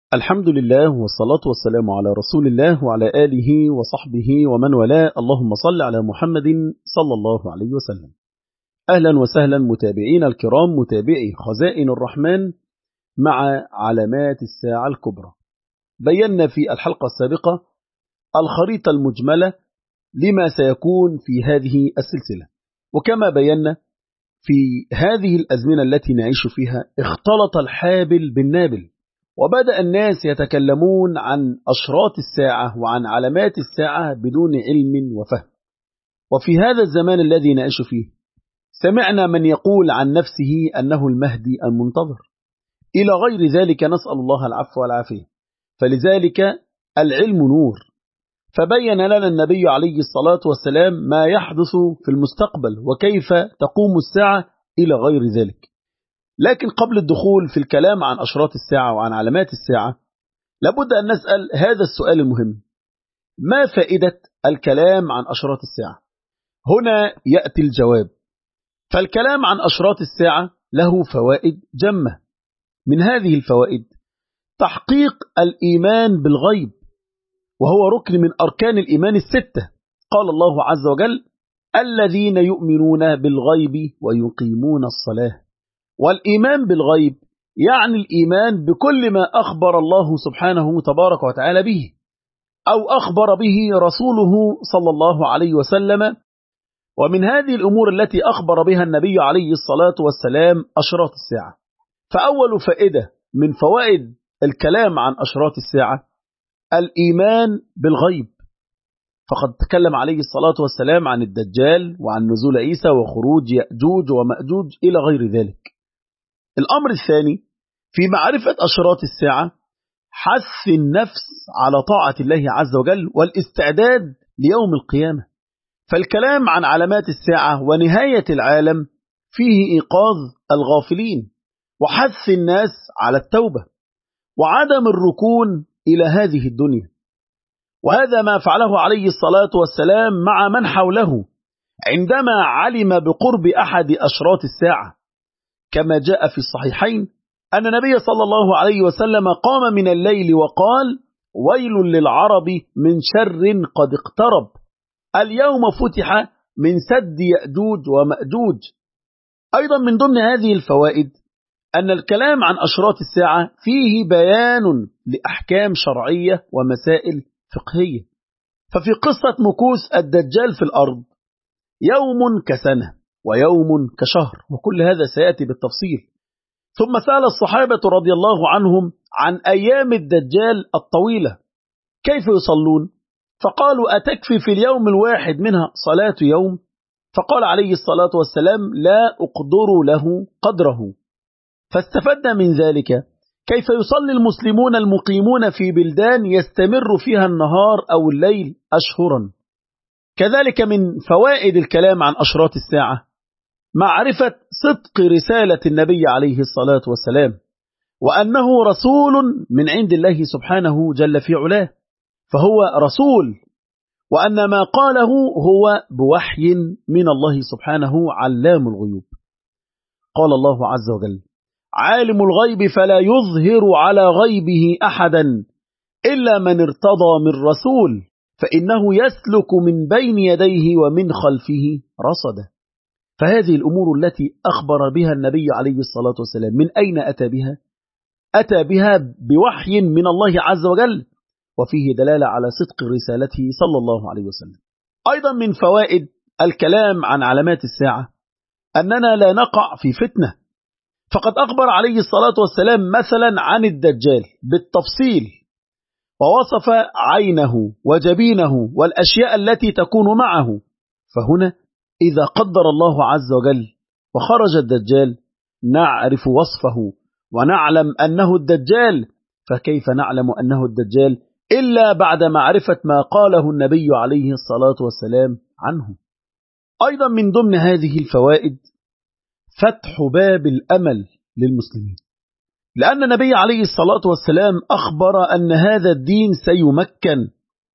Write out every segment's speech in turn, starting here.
الحمد لله والصلاة والسلام على رسول الله وعلى آله وصحبه ومن والاه. اللهم صل على محمد صلى الله عليه وسلم. أهلا وسهلا متابعين الكرام، متابعي خزائن الرحمن مع علامات الساعة الكبرى. بينا في الحلقة السابقة الخريطة المجملة لما سيكون في هذه السلسلة، وكما بينا في هذه الأزمنة التي نعيش فيها اختلط الحابل بالنابل، وبدأ الناس يتكلمون عن أشراط الساعة وعن علامات الساعة بدون علم وفهم. وفي هذا الزمان الذي نعيش فيه سمعنا من يقول عن نفسه أنه المهدي المنتظر إلى غير ذلك، نسأل الله العفو والعافية. فلذلك العلم نور، فبين لنا النبي عليه الصلاة والسلام ما يحدث في المستقبل وكيف تقوم الساعة إلى غير ذلك. لكن قبل الدخول في الكلام عن أشراط الساعة وعن علامات الساعة لابد أن نسأل هذا السؤال المهم: ما فائدة الكلام عن أشراط الساعة؟ هنا يأتي الجواب. فالكلام عن أشراط الساعة له فوائد جمة. من هذه الفوائد تحقيق الإيمان بالغيب، وهو ركن من أركان الإيمان الستة. قال الله عز وجل: الذين يؤمنون بالغيب ويقيمون الصلاة. والإيمان بالغيب يعني الإيمان بكل ما أخبر الله سبحانه تبارك وتعالى به، أو أخبر به رسوله صلى الله عليه وسلم. ومن هذه الأمور التي أخبر بها النبي عليه الصلاة والسلام أشراط الساعة. فأول فائدة من فوائد الكلام عن أشراط الساعة الإيمان بالغيب، فقد تكلم عليه الصلاة والسلام عن الدجال وعن نزول عيسى وخروج يأجوج ومأجوج إلى غير ذلك. الأمر الثاني في معرفة أشراط الساعة حث النفس على طاعة الله عز وجل والاستعداد ليوم القيامة. فالكلام عن علامات الساعة ونهاية العالم فيه إيقاظ الغافلين وحث الناس على التوبة وعدم الركون إلى هذه الدنيا. وهذا ما فعله عليه الصلاة والسلام مع من حوله عندما علم بقرب أحد أشراط الساعة، كما جاء في الصحيحين أن النبي صلى الله عليه وسلم قام من الليل وقال: ويل للعرب من شر قد اقترب، اليوم فتح من سد يأجوج ومأجوج. أيضا من ضمن هذه الفوائد أن الكلام عن أشراط الساعة فيه بيان لأحكام شرعية ومسائل فقهية. ففي قصة مكوث الدجال في الأرض يوم كسنة ويوم كشهر، وكل هذا سيأتي بالتفصيل. ثم سأل الصحابة رضي الله عنهم عن أيام الدجال الطويلة كيف يصلون، فقالوا: أتكفي في اليوم الواحد منها صلاة يوم؟ فقال عليه الصلاة والسلام: لا أقدر له قدره. فاستفدنا من ذلك كيف يصلي المسلمون المقيمون في بلدان يستمر فيها النهار أو الليل أشهرا. كذلك من فوائد الكلام عن أشراط الساعة معرفة صدق رسالة النبي عليه الصلاة والسلام، وأنه رسول من عند الله سبحانه جل في علاه، فهو رسول، وأن ما قاله هو بوحي من الله سبحانه علام الغيوب. قال الله عز وجل: عالم الغيب فلا يظهر على غيبه أحدا إلا من ارتضى من رسول فإنه يسلك من بين يديه ومن خلفه رصدا. فهذه الأمور التي أخبر بها النبي عليه الصلاة والسلام من أين أتى بها؟ أتى بها بوحي من الله عز وجل، وفيه دلالة على صدق رسالته صلى الله عليه وسلم. أيضا من فوائد الكلام عن علامات الساعة أننا لا نقع في فتنة. فقد أخبر عليه الصلاة والسلام مثلا عن الدجال بالتفصيل، ووصف عينه وجبينه والأشياء التي تكون معه. فهنا إذا قدر الله عز وجل وخرج الدجال نعرف وصفه ونعلم أنه الدجال، فكيف نعلم أنه الدجال إلا بعد معرفة ما قاله النبي عليه الصلاة والسلام عنه. أيضا من ضمن هذه الفوائد فتح باب الأمل للمسلمين، لأن النبي عليه الصلاة والسلام أخبر أن هذا الدين سيمكن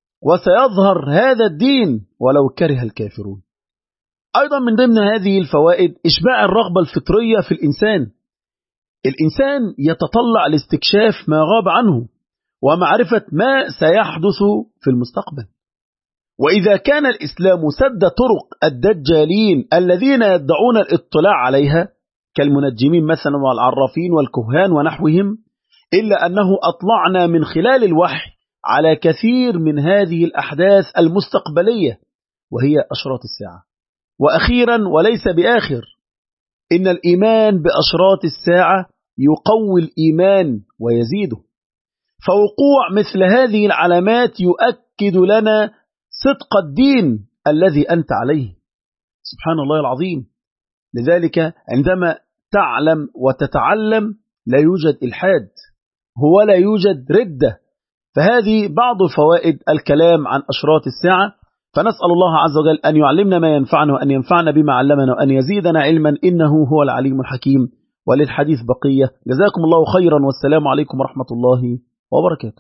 وسيظهر هذا الدين ولو كره الكافرون. أيضا من ضمن هذه الفوائد إشباع الرغبة الفطرية في الإنسان. الإنسان يتطلع لاستكشاف ما غاب عنه، ومعرفة ما سيحدث في المستقبل. وإذا كان الإسلام سد طرق الدجالين الذين يدعون الاطلاع عليها كالمنجمين مثلا والعرافين والكهان ونحوهم، إلا أنه أطلعنا من خلال الوحي على كثير من هذه الأحداث المستقبلية وهي أشراط الساعة. وأخيرا وليس بآخر، إن الإيمان بأشراط الساعة يقوي الإيمان ويزيده، فوقوع مثل هذه العلامات يؤكد لنا صدق الدين الذي أنت عليه. سبحان الله العظيم. لذلك عندما تعلم وتتعلم لا يوجد إلحاد، هو لا يوجد ردة. فهذه بعض فوائد الكلام عن أشراط الساعة. فنسأل الله عز وجل أن يعلمنا ما ينفعنا وأن ينفعنا بما علمنا وأن يزيدنا علما إنه هو العليم الحكيم. وللحديث بقية. جزاكم الله خيرا والسلام عليكم ورحمة الله وبركاته.